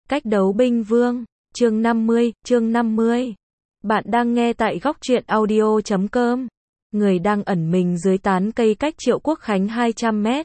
Cách đấu binh vương, chương 50. Bạn đang nghe tại góc truyện audio.com. Người đang ẩn mình dưới tán cây cách Triệu Quốc Khánh 200 mét.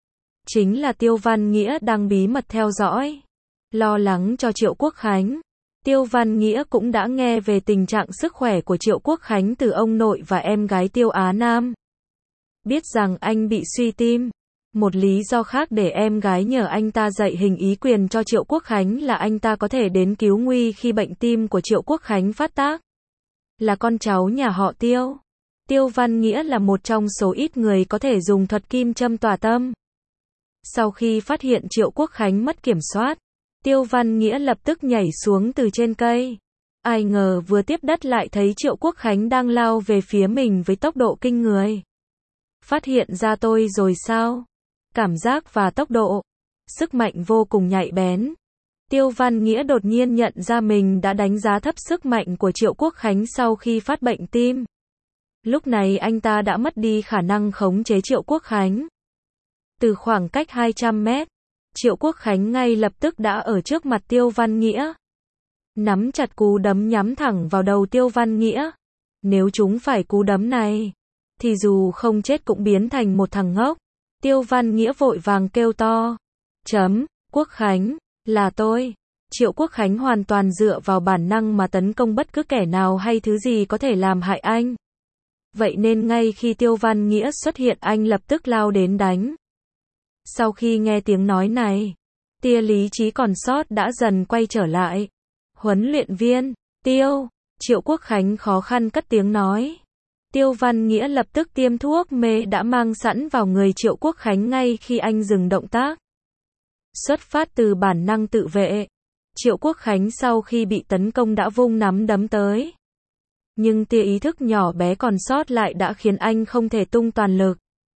Chính là Tiêu Văn Nghĩa đang bí mật theo dõi. Lo lắng cho Triệu Quốc Khánh. Tiêu Văn Nghĩa cũng đã nghe về tình trạng sức khỏe của Triệu Quốc Khánh từ ông nội và em gái Tiêu Á Nam. Biết rằng anh bị suy tim. Một lý do khác để em gái nhờ anh ta dạy hình ý quyền cho Triệu Quốc Khánh là anh ta có thể đến cứu nguy khi bệnh tim của Triệu Quốc Khánh phát tác. Là con cháu nhà họ Tiêu. Tiêu Văn Nghĩa là một trong số ít người có thể dùng thuật kim châm tỏa tâm. Sau khi phát hiện Triệu Quốc Khánh mất kiểm soát, Tiêu Văn Nghĩa lập tức nhảy xuống từ trên cây. Ai ngờ vừa tiếp đất lại thấy Triệu Quốc Khánh đang lao về phía mình với tốc độ kinh người. Phát hiện ra tôi rồi sao? Cảm giác và tốc độ, sức mạnh vô cùng nhạy bén. Tiêu Văn Nghĩa đột nhiên nhận ra mình đã đánh giá thấp sức mạnh của Triệu Quốc Khánh sau khi phát bệnh tim. Lúc này anh ta đã mất đi khả năng khống chế Triệu Quốc Khánh. Từ khoảng cách 200 mét, Triệu Quốc Khánh ngay lập tức đã ở trước mặt Tiêu Văn Nghĩa. Nắm chặt cú đấm nhắm thẳng vào đầu Tiêu Văn Nghĩa. Nếu chúng phải cú đấm này, thì dù không chết cũng biến thành một thằng ngốc. Tiêu Văn Nghĩa vội vàng kêu to. Quốc Khánh, là tôi. Triệu Quốc Khánh hoàn toàn dựa vào bản năng mà tấn công bất cứ kẻ nào hay thứ gì có thể làm hại anh. Vậy nên ngay khi Tiêu Văn Nghĩa xuất hiện anh lập tức lao đến đánh. Sau khi nghe tiếng nói này, tia lý trí còn sót đã dần quay trở lại. Huấn luyện viên, Triệu Quốc Khánh khó khăn cất tiếng nói. Tiêu Văn Nghĩa lập tức tiêm thuốc mê đã mang sẵn vào người Triệu Quốc Khánh ngay khi anh dừng động tác. Xuất phát từ bản năng tự vệ, Triệu Quốc Khánh sau khi bị tấn công đã vung nắm đấm tới. Nhưng tia ý thức nhỏ bé còn sót lại đã khiến anh không thể tung toàn lực.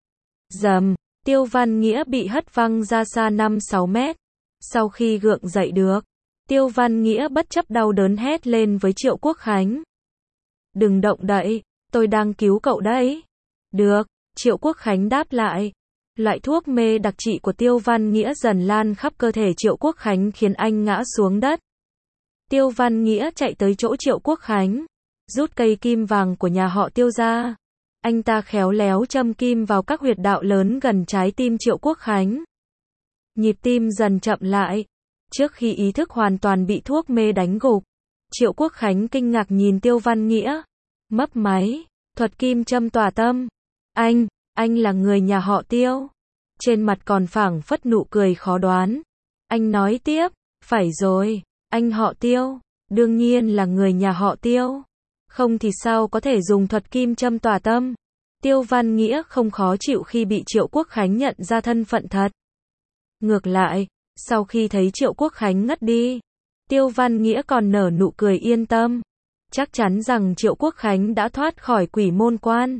Tiêu Văn Nghĩa bị hất văng ra xa 5-6 mét. Sau khi gượng dậy được, Tiêu Văn Nghĩa bất chấp đau đớn hét lên với Triệu Quốc Khánh. Đừng động đậy. Tôi đang cứu cậu đấy. Được, Triệu Quốc Khánh đáp lại. Loại thuốc mê đặc trị của Tiêu Văn Nghĩa dần lan khắp cơ thể Triệu Quốc Khánh khiến anh ngã xuống đất. Tiêu Văn Nghĩa chạy tới chỗ Triệu Quốc Khánh, rút cây kim vàng của nhà họ Tiêu ra. Anh ta khéo léo châm kim vào các huyệt đạo lớn gần trái tim Triệu Quốc Khánh. Nhịp tim dần chậm lại. Trước khi ý thức hoàn toàn bị thuốc mê đánh gục, Triệu Quốc Khánh kinh ngạc nhìn Tiêu Văn Nghĩa. Mấp máy, thuật kim châm tỏa tâm. Anh là người nhà họ Tiêu. Trên mặt còn phảng phất nụ cười khó đoán. Anh nói tiếp, phải rồi, anh họ Tiêu, đương nhiên là người nhà họ Tiêu. Không thì sao có thể dùng thuật kim châm tỏa tâm. Tiêu Văn Nghĩa không khó chịu khi bị Triệu Quốc Khánh nhận ra thân phận thật. Ngược lại, sau khi thấy Triệu Quốc Khánh ngất đi, Tiêu Văn Nghĩa còn nở nụ cười yên tâm. Chắc chắn rằng Triệu Quốc Khánh đã thoát khỏi quỷ môn quan.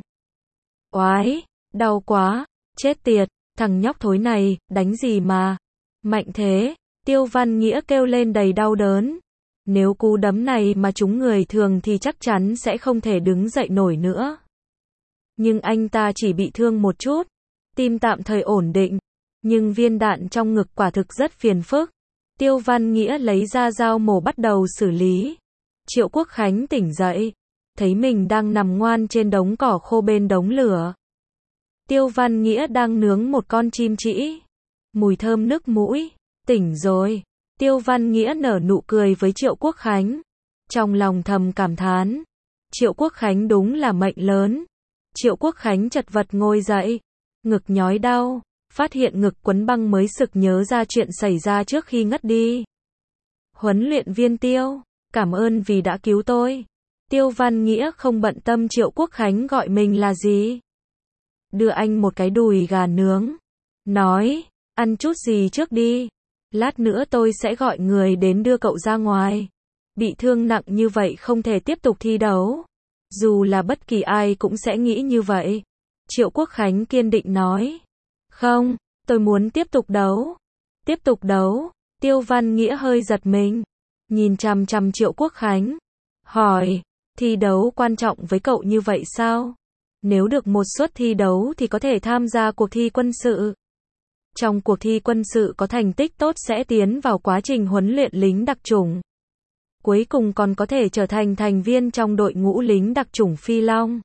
Oái, đau quá, chết tiệt, thằng nhóc thối này, đánh gì mà mạnh thế? Tiêu Văn Nghĩa kêu lên đầy đau đớn. Nếu cú đấm này mà trúng người thường thì chắc chắn sẽ không thể đứng dậy nổi nữa. Nhưng anh ta chỉ bị thương một chút, tim tạm thời ổn định, nhưng viên đạn trong ngực quả thực rất phiền phức. Tiêu Văn Nghĩa lấy ra dao mổ bắt đầu xử lý. Triệu Quốc Khánh tỉnh dậy, thấy mình đang nằm ngoan trên đống cỏ khô bên đống lửa. Tiêu Văn Nghĩa đang nướng một con chim trĩ. Mùi thơm nức mũi. Tỉnh rồi. Tiêu Văn Nghĩa nở nụ cười với Triệu Quốc Khánh. Trong lòng thầm cảm thán. Triệu Quốc Khánh đúng là mệnh lớn. Triệu Quốc Khánh chật vật ngồi dậy. Ngực nhói đau. Phát hiện ngực quấn băng mới sực nhớ ra chuyện xảy ra trước khi ngất đi. Huấn luyện viên Tiêu, cảm ơn vì đã cứu tôi. Tiêu Văn Nghĩa không bận tâm Triệu Quốc Khánh gọi mình là gì. Đưa anh một cái đùi gà nướng. Nói, ăn chút gì trước đi. Lát nữa tôi sẽ gọi người đến đưa cậu ra ngoài. Bị thương nặng như vậy không thể tiếp tục thi đấu. Dù là bất kỳ ai cũng sẽ nghĩ như vậy. Triệu Quốc Khánh kiên định nói. Không, tôi muốn tiếp tục đấu. Tiếp tục đấu. Tiêu Văn Nghĩa hơi giật mình. Nhìn chằm chằm Triệu Quốc Khánh. Hỏi, thi đấu quan trọng với cậu như vậy sao? Nếu được một suất thi đấu thì có thể tham gia cuộc thi quân sự. trong cuộc thi quân sự có thành tích tốt sẽ tiến vào quá trình huấn luyện lính đặc chủng. Cuối cùng còn có thể trở thành thành viên trong đội ngũ lính đặc chủng Phi Long.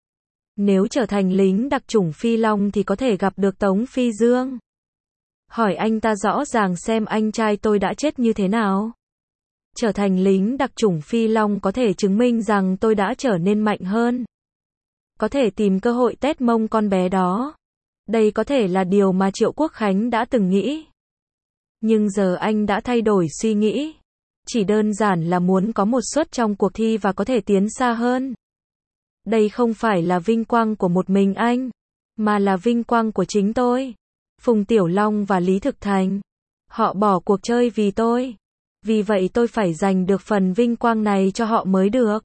Nếu trở thành lính đặc chủng Phi Long thì có thể gặp được Tống Phi Dương. Hỏi anh ta rõ ràng xem anh trai tôi đã chết như thế nào. Trở thành lính đặc chủng Phi Long có thể chứng minh rằng tôi đã trở nên mạnh hơn. Có thể tìm cơ hội tét mông con bé đó. Đây có thể là điều mà Triệu Quốc Khánh đã từng nghĩ. Nhưng giờ anh đã thay đổi suy nghĩ. Chỉ đơn giản là muốn có một suất trong cuộc thi và có thể tiến xa hơn. Đây không phải là vinh quang của một mình anh, mà là vinh quang của chính tôi. Phùng Tiểu Long và Lý Thực Thành. Họ bỏ cuộc chơi vì tôi. Vì vậy tôi phải giành được phần vinh quang này cho họ mới được.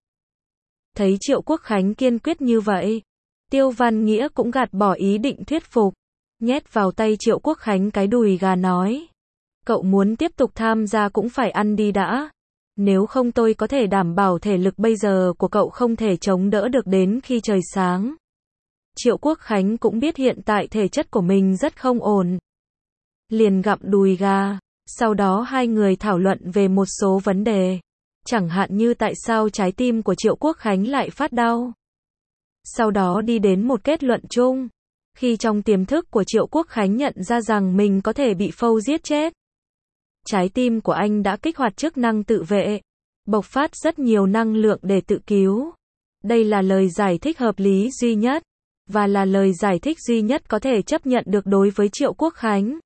Thấy Triệu Quốc Khánh kiên quyết như vậy, Tiêu Văn Nghĩa cũng gạt bỏ ý định thuyết phục. Nhét vào tay Triệu Quốc Khánh cái đùi gà nói. Cậu muốn tiếp tục tham gia cũng phải ăn đi đã. Nếu không tôi có thể đảm bảo thể lực bây giờ của cậu không thể chống đỡ được đến khi trời sáng. Triệu Quốc Khánh cũng biết hiện tại thể chất của mình rất không ổn. Liền gặm đùi gà. Sau đó hai người thảo luận về một số vấn đề. Chẳng hạn như tại sao trái tim của Triệu Quốc Khánh lại phát đau. Sau đó đi đến một kết luận chung. Khi trong tiềm thức của Triệu Quốc Khánh nhận ra rằng mình có thể bị phâu giết chết. Trái tim của anh đã kích hoạt chức năng tự vệ. Bộc phát rất nhiều năng lượng để tự cứu. Đây là lời giải thích hợp lý duy nhất. Và là lời giải thích duy nhất có thể chấp nhận được đối với Triệu Quốc Khánh.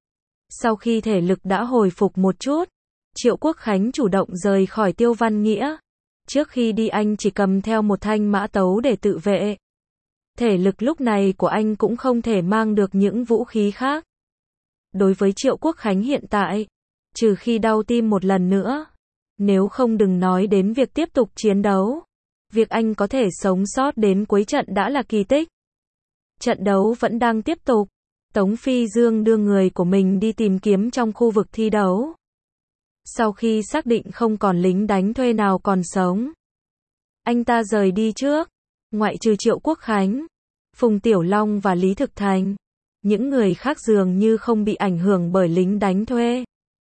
Sau khi thể lực đã hồi phục một chút, Triệu Quốc Khánh chủ động rời khỏi Tiêu Văn Nghĩa. Trước khi đi anh chỉ cầm theo một thanh mã tấu để tự vệ. Thể lực lúc này của anh cũng không thể mang được những vũ khí khác. Đối với Triệu Quốc Khánh hiện tại, trừ khi đau tim một lần nữa, nếu không đừng nói đến việc tiếp tục chiến đấu. Việc anh có thể sống sót đến cuối trận đã là kỳ tích. Trận đấu vẫn đang tiếp tục. Tống Phi Dương đưa người của mình đi tìm kiếm trong khu vực thi đấu. Sau khi xác định không còn lính đánh thuê nào còn sống, anh ta rời đi trước. Ngoại trừ Triệu Quốc Khánh, Phùng Tiểu Long và Lý Thực Thành, những người khác dường như không bị ảnh hưởng bởi lính đánh thuê.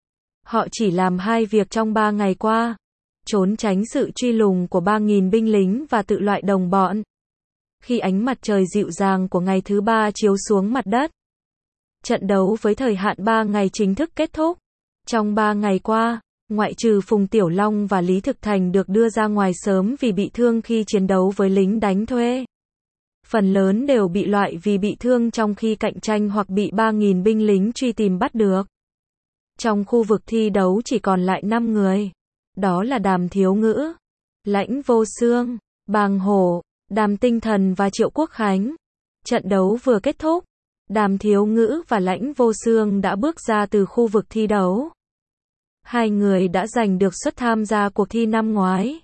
Họ chỉ làm hai việc trong 3 ngày qua. Trốn tránh sự truy lùng của 3.000 binh lính và tự loại đồng bọn. Khi ánh mặt trời dịu dàng của ngày thứ 3 chiếu xuống mặt đất, trận đấu với thời hạn 3 ngày chính thức kết thúc. Trong 3 ngày qua, ngoại trừ Phùng Tiểu Long và Lý Thực Thành được đưa ra ngoài sớm vì bị thương khi chiến đấu với lính đánh thuê. Phần lớn đều bị loại vì bị thương trong khi cạnh tranh hoặc bị 3.000 binh lính truy tìm bắt được. Trong khu vực thi đấu chỉ còn lại 5 người. Đó là Đàm Thiếu Ngữ, Lãnh Vô Xương, Bàng Hổ, Đàm Tinh Thần và Triệu Quốc Khánh. Trận đấu vừa kết thúc. Đàm Thiếu Ngữ và Lãnh Vô Xương đã bước ra từ khu vực thi đấu. Hai người đã giành được suất tham gia cuộc thi năm ngoái.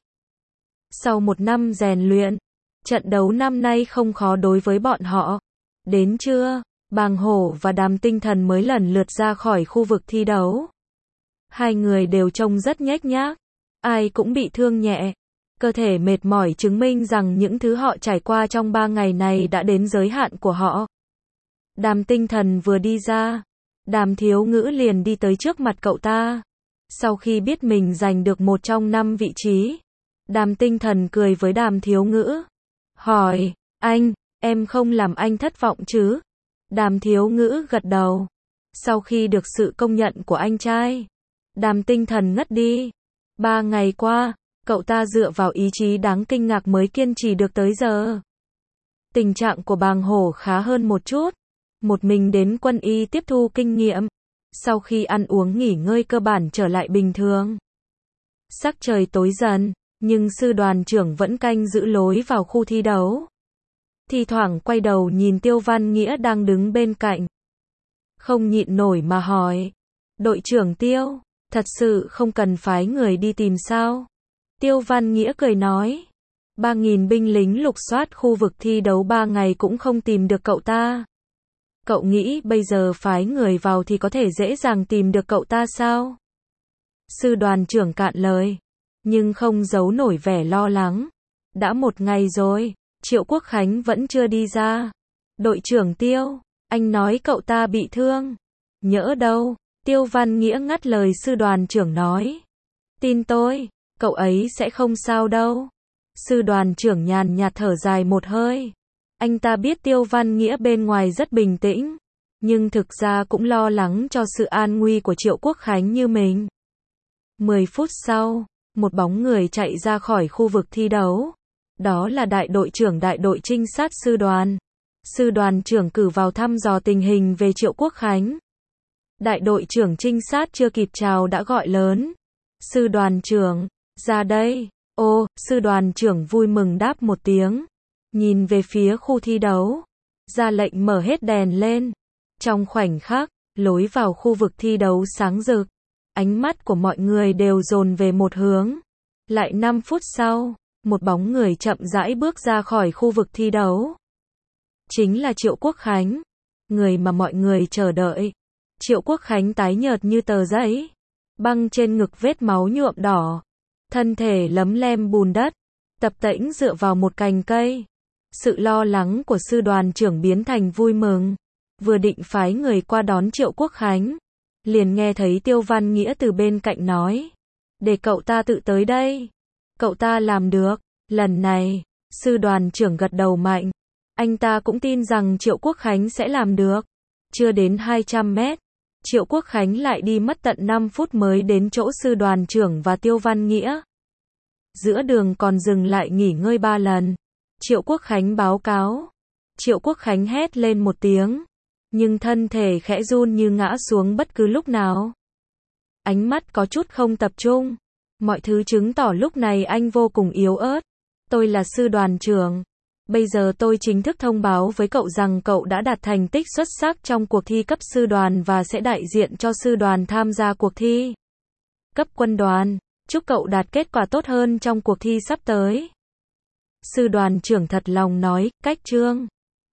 Sau một năm rèn luyện, trận đấu năm nay không khó đối với bọn họ. Đến trưa, Bàng Hổ và Đàm Tinh Thần mới lần lượt ra khỏi khu vực thi đấu. Hai người đều trông rất nhếch nhác. Ai cũng bị thương nhẹ. Cơ thể mệt mỏi chứng minh rằng những thứ họ trải qua trong 3 ngày này đã đến giới hạn của họ. Đàm Tinh Thần vừa đi ra, Đàm Thiếu Ngữ liền đi tới trước mặt cậu ta. Sau khi biết mình giành được một trong 5 vị trí, Đàm Tinh Thần cười với Đàm Thiếu Ngữ. Hỏi, anh, em không làm anh thất vọng chứ? Đàm Thiếu Ngữ gật đầu. Sau khi được sự công nhận của anh trai, Đàm Tinh Thần ngất đi. 3 ngày qua, cậu ta dựa vào ý chí đáng kinh ngạc mới kiên trì được tới giờ. Tình trạng của Bàng Hổ khá hơn một chút. Một mình đến quân y tiếp thu kinh nghiệm. Sau khi ăn uống nghỉ ngơi cơ bản trở lại bình thường. Sắc trời tối dần, nhưng sư đoàn trưởng vẫn canh giữ lối vào khu thi đấu. Thì thoảng quay đầu nhìn Tiêu Văn Nghĩa đang đứng bên cạnh. Không nhịn nổi mà hỏi. Đội trưởng Tiêu, thật sự không cần phái người đi tìm sao? Tiêu Văn Nghĩa cười nói. 3.000 binh lính lục soát khu vực thi đấu 3 ngày cũng không tìm được cậu ta. Cậu nghĩ bây giờ phái người vào thì có thể dễ dàng tìm được cậu ta sao? Sư đoàn trưởng cạn lời, nhưng không giấu nổi vẻ lo lắng. Đã 1 ngày rồi, Triệu Quốc Khánh vẫn chưa đi ra. Đội trưởng Tiêu, anh nói cậu ta bị thương. Nhỡ đâu, Tiêu Văn Nghĩa ngắt lời sư đoàn trưởng nói. Tin tôi, cậu ấy sẽ không sao đâu. Sư đoàn trưởng nhàn nhạt thở dài một hơi. Anh ta biết Tiêu Văn Nghĩa bên ngoài rất bình tĩnh, nhưng thực ra cũng lo lắng cho sự an nguy của Triệu Quốc Khánh như mình. 10 phút sau, một bóng người chạy ra khỏi khu vực thi đấu. Đó là đại đội trưởng đại đội trinh sát sư đoàn. Sư đoàn trưởng cử vào thăm dò tình hình về Triệu Quốc Khánh. Đại đội trưởng trinh sát chưa kịp chào đã gọi lớn. Sư đoàn trưởng, ra đây. Ô, sư đoàn trưởng vui mừng đáp một tiếng. Nhìn về phía khu thi đấu. Ra lệnh mở hết đèn lên. Trong khoảnh khắc, lối vào khu vực thi đấu sáng rực. Ánh mắt của mọi người đều dồn về một hướng. Lại 5 phút sau, một bóng người chậm rãi bước ra khỏi khu vực thi đấu. Chính là Triệu Quốc Khánh, người mà mọi người chờ đợi. Triệu Quốc Khánh tái nhợt như tờ giấy, băng trên ngực vết máu nhuộm đỏ, thân thể lấm lem bùn đất, tập tễnh dựa vào một cành cây. Sự lo lắng của sư đoàn trưởng biến thành vui mừng. Vừa định phái người qua đón Triệu Quốc Khánh, liền nghe thấy Tiêu Văn Nghĩa từ bên cạnh nói. Để cậu ta tự tới đây. Cậu ta làm được. Lần này, sư đoàn trưởng gật đầu mạnh. Anh ta cũng tin rằng Triệu Quốc Khánh sẽ làm được. Chưa đến 200 mét, Triệu Quốc Khánh lại đi mất tận 5 phút mới đến chỗ sư đoàn trưởng và Tiêu Văn Nghĩa. Giữa đường còn dừng lại nghỉ ngơi 3 lần. Triệu Quốc Khánh báo cáo. Triệu Quốc Khánh hét lên một tiếng, nhưng thân thể khẽ run như ngã xuống bất cứ lúc nào. Ánh mắt có chút không tập trung. Mọi thứ chứng tỏ lúc này anh vô cùng yếu ớt. Tôi là sư đoàn trưởng. Bây giờ tôi chính thức thông báo với cậu rằng cậu đã đạt thành tích xuất sắc trong cuộc thi cấp sư đoàn và sẽ đại diện cho sư đoàn tham gia cuộc thi cấp quân đoàn. Chúc cậu đạt kết quả tốt hơn trong cuộc thi sắp tới. Sư đoàn trưởng thật lòng nói, cách chương.